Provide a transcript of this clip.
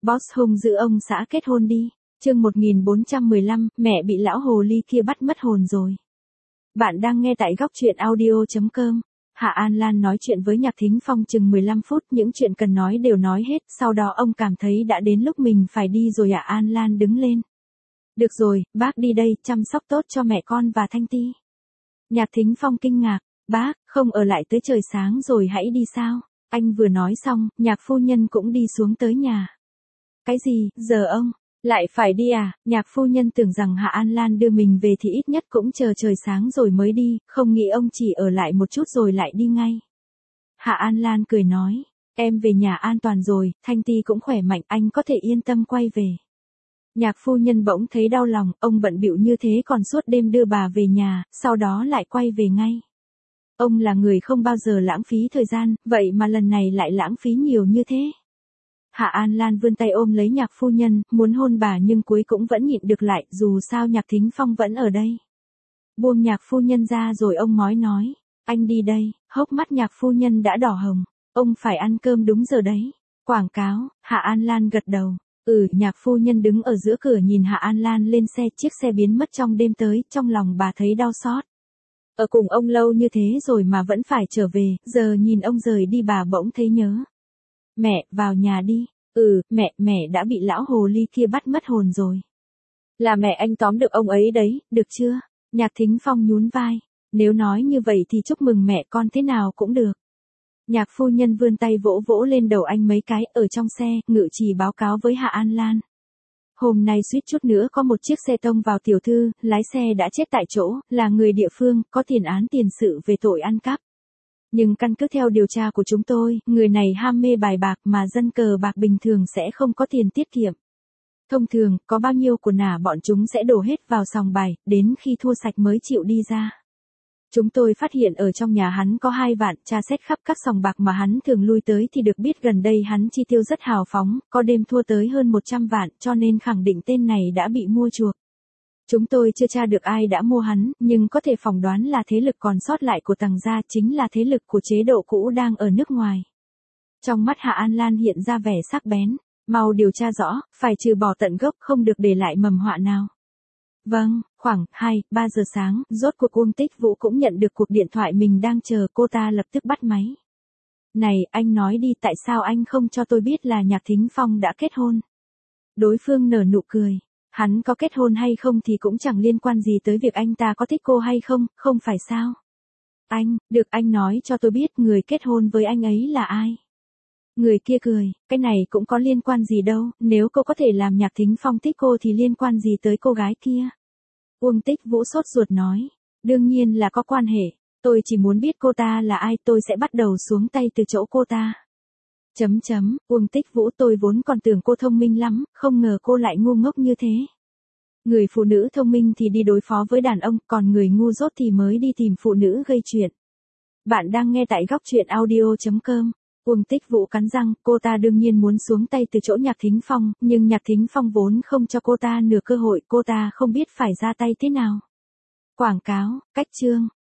Boss hung dữ ông xã kết hôn đi. Chương 1415, mẹ bị lão hồ ly kia bắt mất hồn rồi. Bạn đang nghe tại góc truyện audio.com. Hạ An Lan nói chuyện với Nhạc Thính Phong chừng 15 phút, những chuyện cần nói đều nói hết, sau đó ông cảm thấy đã đến lúc mình phải đi rồi. Hạ An Lan đứng lên. Được rồi, bác đi đây, chăm sóc tốt cho mẹ con và Thanh Ti. Nhạc Thính Phong kinh ngạc, bác, không ở lại tới trời sáng rồi hãy đi sao? Anh vừa nói xong, Nhạc phu nhân cũng đi xuống tới nhà. Cái gì, giờ ông lại phải đi à? Nhạc phu nhân tưởng rằng Hạ An Lan đưa mình về thì ít nhất cũng chờ trời sáng rồi mới đi, không nghĩ ông chỉ ở lại một chút rồi lại đi ngay. Hạ An Lan cười nói, em về nhà an toàn rồi, Thanh Ti cũng khỏe mạnh, anh có thể yên tâm quay về. Nhạc phu nhân bỗng thấy đau lòng, ông bận bịu như thế còn suốt đêm đưa bà về nhà, sau đó lại quay về ngay. Ông là người không bao giờ lãng phí thời gian, vậy mà lần này lại lãng phí nhiều như thế. Hạ An Lan vươn tay ôm lấy Nhạc phu nhân, muốn hôn bà nhưng cuối cũng vẫn nhịn được lại, dù sao Nhạc Thính Phong vẫn ở đây. Buông Nhạc phu nhân ra rồi ông nói, anh đi đây. Hốc mắt Nhạc phu nhân đã đỏ hồng, ông phải ăn cơm đúng giờ đấy. Quảng cáo, Hạ An Lan gật đầu. Nhạc phu nhân đứng ở giữa cửa nhìn Hạ An Lan lên xe, chiếc xe biến mất trong đêm tới, trong lòng bà thấy đau xót. Ở cùng ông lâu như thế rồi mà vẫn phải trở về, giờ nhìn ông rời đi bà bỗng thấy nhớ. Mẹ, vào nhà đi. Mẹ đã bị lão hồ ly kia bắt mất hồn rồi. Là mẹ anh tóm được ông ấy đấy, được chưa? Nhạc Thính Phong nhún vai. Nếu nói như vậy thì chúc mừng mẹ con thế nào cũng được. Nhạc phu nhân vươn tay vỗ vỗ lên đầu anh mấy cái, ở trong xe, ngự trì báo cáo với Hạ An Lan. Hôm nay suýt chút nữa có một chiếc xe tông vào tiểu thư, lái xe đã chết tại chỗ, là người địa phương, có tiền án tiền sự về tội ăn cắp. Nhưng căn cứ theo điều tra của chúng tôi, người này ham mê bài bạc mà dân cờ bạc bình thường sẽ không có tiền tiết kiệm. Thông thường, có bao nhiêu của nả bọn chúng sẽ đổ hết vào sòng bài, đến khi thua sạch mới chịu đi ra. Chúng tôi phát hiện ở trong nhà hắn có 2 vạn, tra xét khắp các sòng bạc mà hắn thường lui tới thì được biết gần đây hắn chi tiêu rất hào phóng, có đêm thua tới hơn 100 vạn, cho nên khẳng định tên này đã bị mua chuộc. Chúng tôi chưa tra được ai đã mua hắn, nhưng có thể phỏng đoán là thế lực còn sót lại của Tằng gia, chính là thế lực của chế độ cũ đang ở nước ngoài. Trong mắt Hạ An Lan hiện ra vẻ sắc bén, mau điều tra rõ, phải trừ bỏ tận gốc, không được để lại mầm họa nào. Vâng, khoảng 2-3 giờ sáng, rốt cuộc Uông Tích Vũ cũng nhận được cuộc điện thoại mình đang chờ, cô ta lập tức bắt máy. Này, anh nói đi, tại sao anh không cho tôi biết là Nhạc Thính Phong đã kết hôn? Đối phương nở nụ cười. Hắn có kết hôn hay không thì cũng chẳng liên quan gì tới việc anh ta có thích cô hay không, không phải sao? Được anh nói cho tôi biết người kết hôn với anh ấy là ai? Người kia cười, cái này cũng có liên quan gì đâu, nếu cô có thể làm Nhạc Thính Phong thích cô thì liên quan gì tới cô gái kia? Uông Tích Vũ sốt ruột nói, đương nhiên là có quan hệ, tôi chỉ muốn biết cô ta là ai, tôi sẽ bắt đầu xuống tay từ chỗ cô ta. Uông Tích Vũ, tôi vốn còn tưởng cô thông minh lắm, không ngờ cô lại ngu ngốc như thế. Người phụ nữ thông minh thì đi đối phó với đàn ông, còn người ngu dốt thì mới đi tìm phụ nữ gây chuyện. Bạn đang nghe tại góc truyện audio.com. Uông Tích Vũ cắn răng, cô ta đương nhiên muốn xuống tay từ chỗ Nhạc Thính Phong, nhưng Nhạc Thính Phong vốn không cho cô ta nửa cơ hội, cô ta không biết phải ra tay thế nào. Quảng cáo, cách chương.